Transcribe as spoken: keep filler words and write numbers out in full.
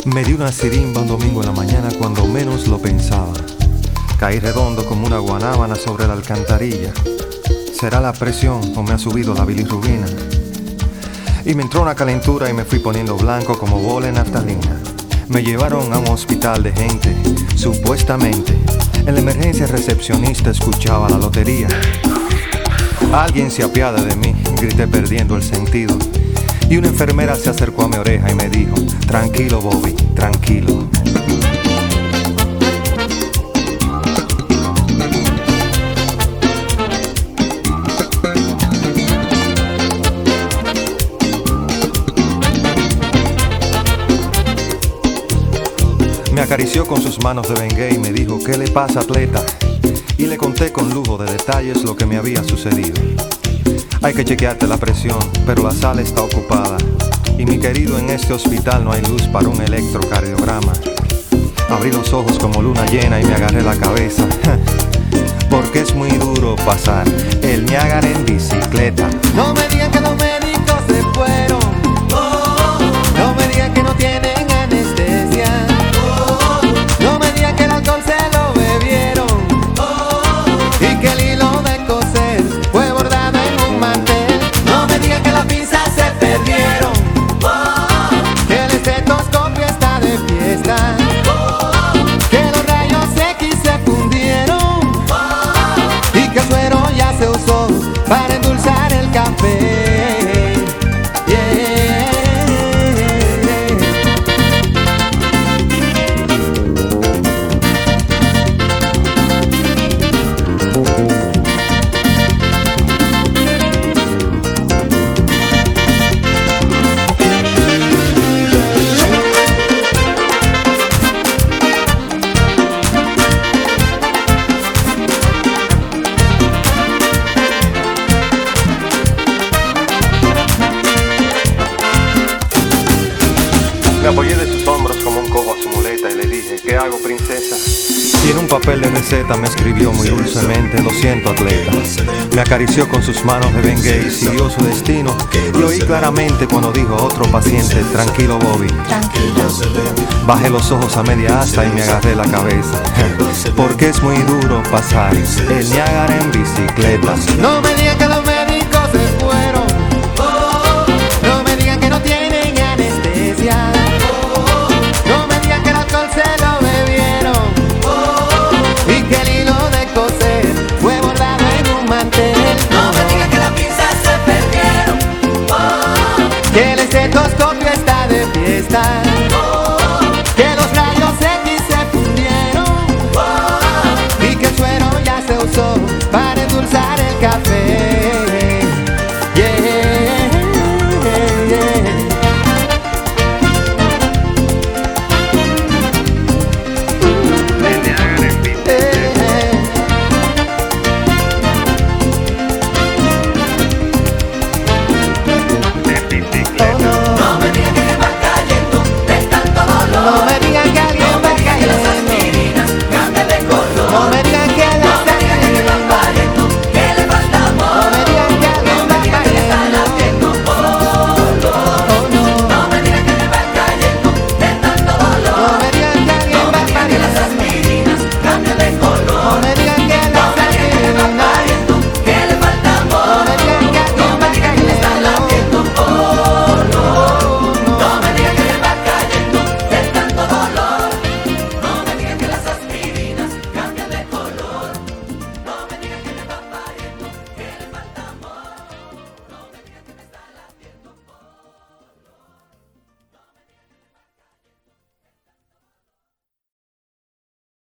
Me di una sirimba un domingo en la mañana cuando menos lo pensaba. Caí redondo como una guanábana sobre la alcantarilla. ¿Será la presión o me ha subido la bilirrubina? Y me entró una calentura y me fui poniendo blanco como bola en naftalina. Me llevaron a un hospital de gente, supuestamente. En la emergencia recepcionista escuchaba la lotería. Alguien se apiada de mí, grité perdiendo el sentido. Y una enfermera se acercó a mi oreja y me dijo: tranquilo, Bobby, tranquilo. Me acarició con sus manos de Bengay y me dijo: ¿qué le pasa, atleta? Y le conté con lujo de detalles lo que me había sucedido. Hay que chequearte la presión, pero la sala está ocupada. Y mi querido, en este hospital no hay luz para un electrocardiograma. Abrí los ojos como luna llena y me agarré la cabeza. Porque es muy duro pasar el Niágara en bicicleta. No me digan que los médicos se fueron. No me digan que no tienen anestesia. No me digan que el alcohol se lo bebieron. Y que el hilo de coser fue bordado en un mantel. No me digan que las pinzas se perdieron. Que el estetoscopio está de fiesta. Que los rayos X se fundieron. Y que el suero ya se usó para endulzar el café. Me apoyé de sus hombros como un cojo a su muleta y le dije: ¿qué hago, princesa? Y en un papel de receta me escribió muy dulcemente: lo siento, atleta. Me acarició con sus manos de Bengay y siguió su destino. Y oí claramente cuando dijo a otro paciente: tranquilo, Bobby, Tranquilo. Bajé los ojos a media asta y me agarré la cabeza. Porque es muy duro pasar el Niágara en bicicleta. No me digan que los médicos se fueron. No me digan que no tienen anestesia. No me digan que el alcohol se lo bebieron. Y que el hilo de coser fue bordado en un mantel. No me digan que las pinzas se perdieron. Que el estetoscopio está de fiesta. Que los rayos X se fundieron. Y que el suero ya se usó para endulzar el café.